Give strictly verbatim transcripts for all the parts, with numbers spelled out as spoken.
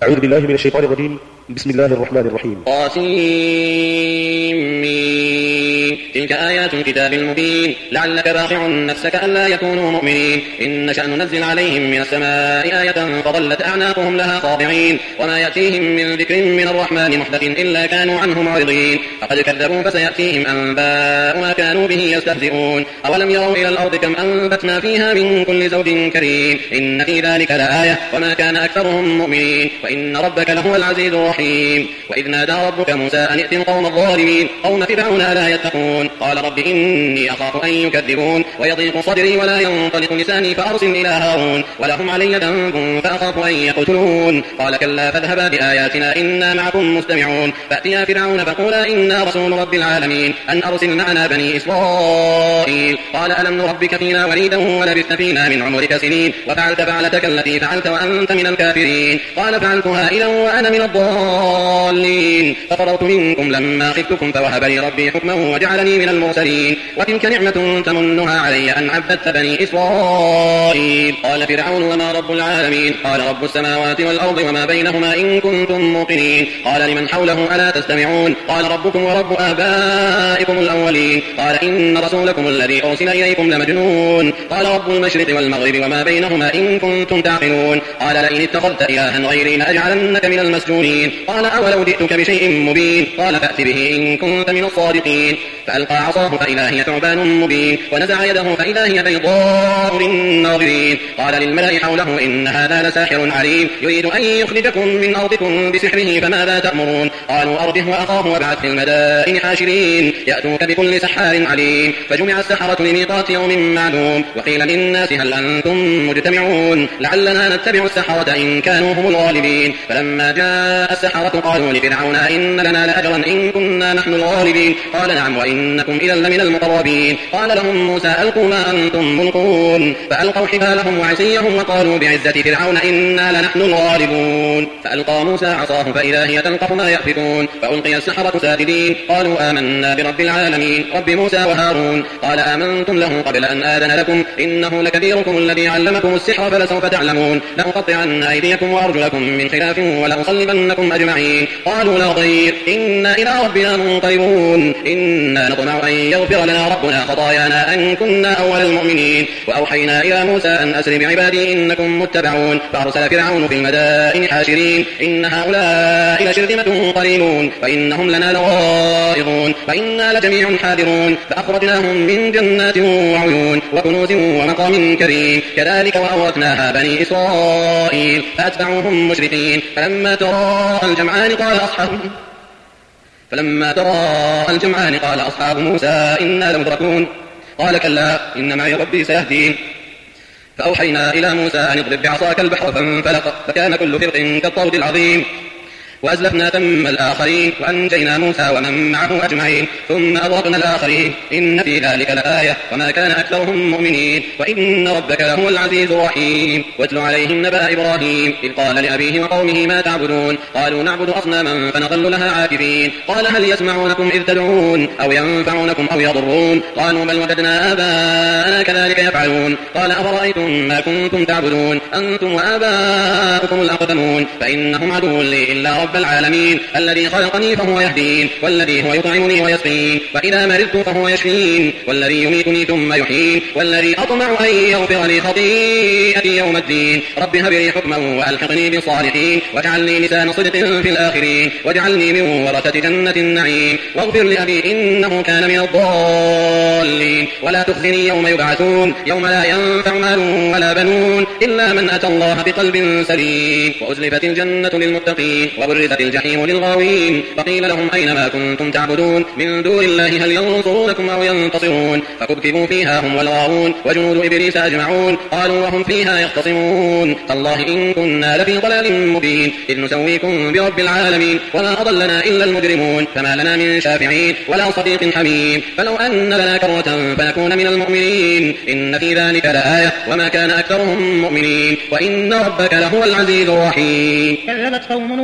أعوذ بالله من الشيطان الرجيم. بسم الله الرحمن الرحيم. قاسم تلك آيات الكتاب المبين لعلك باخع نفسك ألا يكونوا مؤمنين إن نشأ ننزل عليهم من السماء آية فظلت أعناقهم لها خاضعين وما يأتيهم من ذكر من الرحمن محدث إلا كانوا عنه معرضين فقد كذبوا فسيأتيهم أنباء ما كانوا به يستهزئون أولم يروا إلى الأرض كم أنبتنا فيها من كل زوج كريم إن في ذلك لآية وما كان أكثرهم مؤمنين وإن ربك لهو العزيز الرحيم. وإذ نادى ربك موسى أن ائت القوم الظالمين قوم فرعون ألا يتقون قال رب إني أخاف أن يكذبون ويضيق صدري ولا ينطلق لساني فأرسل إلى هارون ولهم علي ذنب فأخاف أن يقتلون قال كلا فاذهبا بآياتنا إنا معكم مستمعون فأتيا فرعون فقولا إنا رسول رب العالمين أن أرسل معنا بني إسرائيل قال ألم نربك فينا وليدا ولبثت فينا من عمرك سنين وفعلت فعلتك التي فعلت وأنت من الكافرين قال فعلتها إذا وأنا من الضالين ففررت منكم لما خفتكم فوهب لي ربي حكما وجعلني من المرسلين وتلك نعمة تمنها علي أن عبدت بني إسرائيل. قال فرعون وما رب العالمين قال رب السماوات والأرض وما بينهما إن كنتم موقنين قال لمن حوله ألا تستمعون قال ربكم ورب آبائكم الأولين قال إن رسولكم الذي أرسل إليكم لمجنون قال رب المشرق والمغرب وما بينهما إن كنتم تعقلون قال لئن اتخذت إلها غيري لأجعلنك من المسجونين قال أولو جئتك بشيء مبين قال فأت به إن كنت من الصادقين فألقى عصاه فإذا هي ثعبان مبين ونزع يده فإذا هي بيضاء للناظرين قال للملأ حوله إن هذا لساحر عليم يريد أن يخرجكم من أرضكم بسحره فماذا تأمرون قالوا أرده وأخاه وابعث في المدائن حاشرين يأتوك بكل سحار عليم فجمع السحرة لميقات يوم معلوم وقيل للناس هل أنتم مجتمعون لعلنا نتبع السحرة إن كانوا هم الغالبين فلما جاء السحرة قالوا لفرعون إن لنا لأجرا إن كنا نحن الغالبين قال نعم وإنكم إذا لمن المقربين قال لهم موسى ألقوا ما أنتم ملقون فألقوا حبالهم وعصيهم وقالوا بعزة فرعون إنا لنحن الغالبون فألقى موسى عصاه فإذا هي تلقف ما يأفكون فألقي السحرة ساجدين قالوا آمنا برب العالمين رب موسى وهارون قال آمنتم له قبل أن آذن لكم إنه لكبيركم الذي علمكم السحر فلسوف تعلمون لأقطعن أيديكم وأرجلكم من خلاف ولأصلبنكم أجمعين قالوا لا ضير إنا إلى ربنا منقلبون إنا نطمع أن يغفر لنا ربنا خطايانا أن كنا أول المؤمنين وأوحينا إلى موسى أن أسر بعبادي إنكم متبعون فأرسل فرعون في المدائن حاشرين إن هؤلاء لشرذمة قليلون فإنهم لنا لغائظون فإنا لجميع حاذرون فأخرجناهم من جنات وعيون وكنوز ومقام كريم كذلك وأورثناها بني إسرائيل فأتبعوهم مشركين فلما تراءى الجمعان قال أصحاب فلما تراءى الجمعان قال أصحاب موسى إنا لمدركون قال كلا إن معي ربي سيهدين فأوحينا إلى موسى أن اضرب بعصاك البحر فانفلق فكان كل فرق كالطود العظيم وأزلفنا ثم الآخرين وأنجينا موسى ومن معه أجمعين ثم أغرقنا الآخرين إن في ذلك لآية وما كان أكثرهم مؤمنين وإن ربك لهو العزيز الرحيم. واتل عليهم نبأ إبراهيم إذ قال لأبيه وقومه ما تعبدون قالوا نعبد أصناما فنظل لها عاكفين قال هل يسمعونكم إذ تدعون أو ينفعونكم أو يضرون قالوا بل وجدنا آباءنا كذلك يفعلون قال أفرأيتم ما كنتم تعبدون أنتم وآباؤكم الأقدمون فإنهم عدو لي إلا رب العالمين الذي خلقني فهو يهدين والذي هو يطعمني ويسقين وإذا مرضت فهو يشفين والذي يميتني ثم يحيين والذي أطمع أن يغفر لي خطيئتي يوم الدين رب هب لي حكما وألحقني بالصالحين واجعلني لسان صدق في الآخرين واجعلني من ورثة جنة النعيم واغفر لأبي إنه كان من الضالين ولا تخزني يوم يبعثون يوم لا ينفع مال ولا بنون إلا من أتى الله بقلب سليم وأزلفت الجنة للمتقين وبرزت الجحيم للغاوين فقيل لهم أين ما كنتم تعبدون من دون الله هل ينصرونكم أو ينتصرون فكبكبوا فيها هم والغاوون وجنود إبليس أجمعون قالوا وهم فيها يختصمون تالله إن كنا لفي ضلال مبين إذ نسويكم برب العالمين وما أضلنا إلا المجرمون فما لنا من شافعين ولا صديق حميم فلو أن لنا كرة فنكون من المؤمنين إن في ذلك لآية وما كان أكثرهم مؤمنين وإن ربك لهو العزيز الرحيم. كذبت قوم نوح المرسلين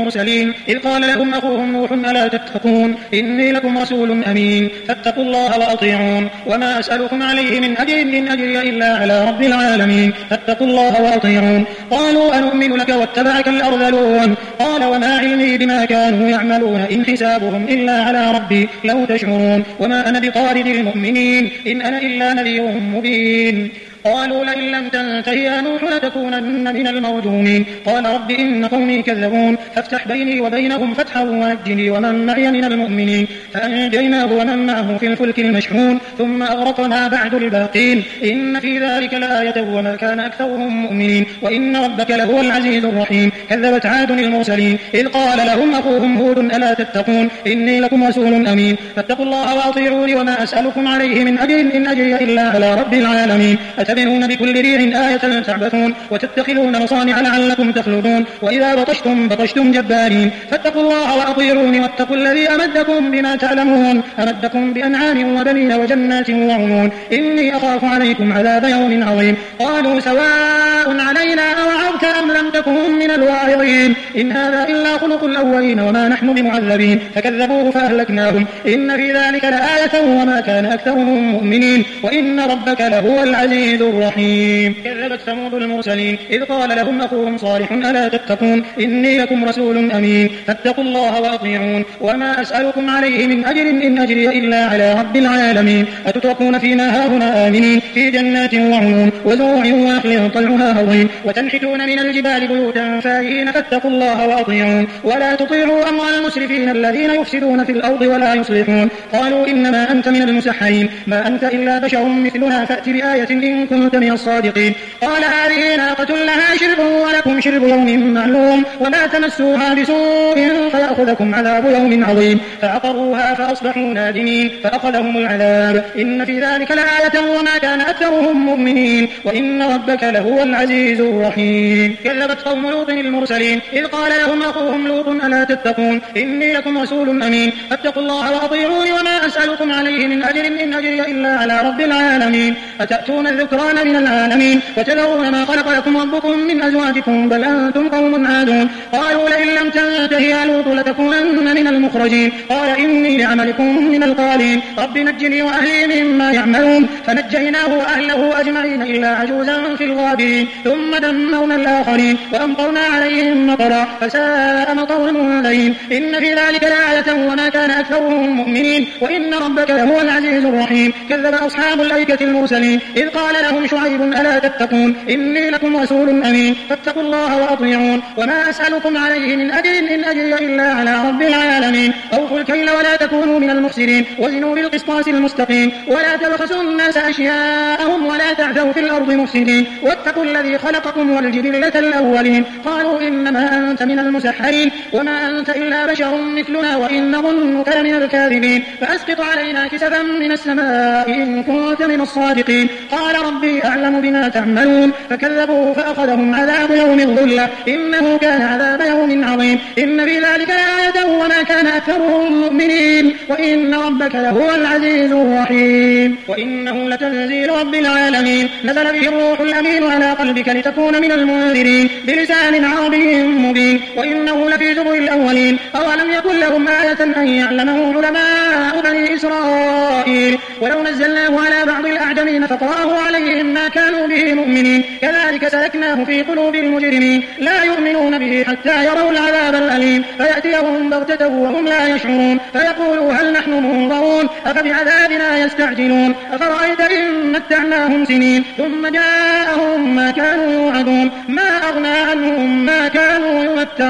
المرسلين إذ قال لهم أخوهم نوح ألا تتقون إني لكم رسول أمين فاتقوا الله وأطيعون وما أسألكم عليه من أجر إن أجري إلا على رب العالمين فاتقوا الله وأطيعون قالوا أنؤمن لك واتبعك الأرذلون قال وما علمي بما كانوا يعملون إن حسابهم إلا على ربي لو تشعرون وما أنا بطارد المؤمنين إن أنا إلا نذير مبين قالوا لئن لم تنته يا نوح لتكونن من المرجومين قال رب إن قومي كذبون فافتح بيني وبينهم فتحا ونجني ومن معي من المؤمنين فأنجيناه ومن معه في الفلك المشحون ثم أغرقنا بعد الباقين إن في ذلك لآية وما كان أكثرهم مؤمنين وإن ربك لهو العزيز الرحيم كذبت عاد المرسلين إذ قال لهم أخوهم هود ألا تتقون إني لكم رسول أمين فاتقوا الله وأطيعوني وما أسألكم عليه من أجر إن أجري إلا على رب العالمين أتبنون بكل ريع آية تعبثون وتتخذون مصانع لعلكم تخلدون وإذا بطشتم بطشتم جبارين فاتقوا الله وأطيعوني واتقوا الذي أمدكم بما تعلمون أمدكم بأنعام وبنين وجنات وعيون إني أخاف عليكم عذاب يوم عظيم قالوا سواء علينا أوعظت أم لم تكن من الواعظين إن هذا إلا خلق الأولين وما نحن بمعذبين فكذبوه فأهلكناهم إن في ذلك لآية وما كان أكثرهم مؤمنين وإن ربك لهو العزيز الرحيم كذبت ثمود المرسلين إذ قال لهم أخوهم صالح ألا تتقون إني لكم رسول أمين فاتقوا الله وأطيعون وما أسألكم عليه من أجر إن أجري إلا على رب العالمين أتتركون فيما هاهنا آمنين في جنات وعيون وزروع ونخل طلعها هضيم وتنحتون من الجبال بيوتا فارهين فاتقوا الله وأطيعون ولا تطيعوا أمر المسرفين الذين يفسدون في الأرض ولا يصلحون قالوا إنما أنت من المسحرين ما أنت إلا بشر مثلنا فأت بآية إن كنت من الصادقين قال هذه ناقة لها شرب ولكم شرب يوم معلوم ولا تمسوها بسوء فيأخذكم عذاب يوم عظيم فعقروها فأصبحوا نادمين فأخذهم العذاب إن في ذلك لآية وما كان أكثرهم مؤمنين وإن ربك لهو العزيز الرحيم كذبت قوم لوط المرسلين إذ قال لهم أخوهم لوط ألا تتقون إني لكم رسول أمين فاتقوا الله وأطيعوني وما أسألكم عليه من أجر إن أجري إلا على رب العالمين أتأتون الذكران من العالمين وتذرون ما خلق لكم ربكم من أزواجكم بل أنتم قوم عادون قالوا لئن لم تنته يا لوط لتكونن من المخرجين قال إني لعملكم من القالين رب نجني وأهلي مما يعملون فنجيناه وأهله أجمعين إلا عجوزا في الغابرين ثم دمرنا الآخرين وأمطرنا عليهم مطرا فساء مطر المنذرين إن في ذلك لآية وما كان أكثرهم مؤمنين وإن ربك لهو العزيز الرحيم كذب أصحاب الأيكة المرسلين إذ قال لهم شعيب ألا تتقون إني لكم رسول أمين فاتقوا الله وأطيعون وما أسألكم عليه من أجر إن أجري إلا على رب العالمين أوفوا الكيل ولا تكونوا من المخسرين وزنوا بالقسطاس المستقيم ولا تبخسوا الناس أشياءهم ولا تعثوا في الأرض مفسدين واتقوا الذي خلقكم والجبلة الأولين قالوا إنما أنت من المسحرين وما أنت إلا بشر مثلنا وإن نظنك لمن الكاذبين فأسقط علينا كسفا من السماء إن كنت من الصادقين قال ربي أعلم بما تعملون فكذبوه فأخذهم عذاب يوم الظلة إنه كان عذاب يوم عظيم إن في ذلك لآية وما كان أكثرهم مؤمنين وإن ربك لهو العزيز الرحيم وإنه لتنزيل رب العالمين نزل به الروح الأمين على قلبك لتكون من المنذرين بلسان عربي مبين وإنه لفي زبر الأولين أولم يكن لهم آية أن يعلمه علماء بني إسرائيل ولو نزلناه على بعض الأعجمين فقرأه عليهم ما كانوا به مؤمنين كذلك سلكناه في قلوب المجرمين لا يؤمنون به حتى يروا العذاب الأليم فيأتيهم بغتة وهم لا يشعرون فيقولوا هل نحن منظرون أفبعذابنا يستعجلون أفرأيت إن متعناهم سنين ثم جاءهم ما كانوا يوعدون ما أغنى عنهم ما كانوا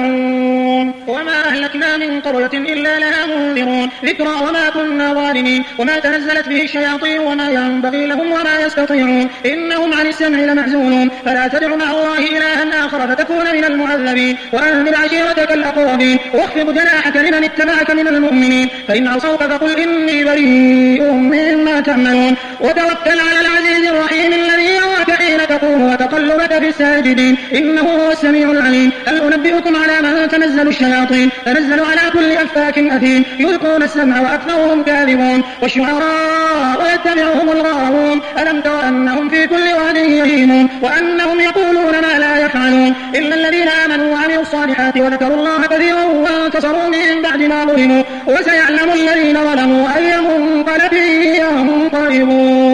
يمتعون وما أهلكنا من قرية إلا لها منذرون ذكرى وما كنا ظالمين وما تنزلت به الشياطين وما ينبغي لهم وما يستطيعون إنهم عن السمع لمعزولون فلا تدع مع الله إلها آخر فتكون من المعذبين وأنذر عشيرتك الأقربين واخفض جناحك لمن اتبعك من المؤمنين فإن عصوك فقل إني بريء مما تعملون وتوكل على العزيز الرحيم الذي يراك حين تقوم وتقلبك في الساجدين إنه هو السميع العليم هل أنبئكم على من تنزل الشياطين تنزل على كل أفاك أثيم يلقون السمع وأكثرهم كاذبون والشعراء يتبعهم الغاوون ألم تر أنهم في كل واد يهيمون وأنهم يقولون ما لا يفعلون إلا الذين آمنوا وعملوا الصالحات وذكروا الله كثيرا وانتصروا من بعد ما ظلموا وسيعلم الذين ظلموا أي منقلب ينقلبون.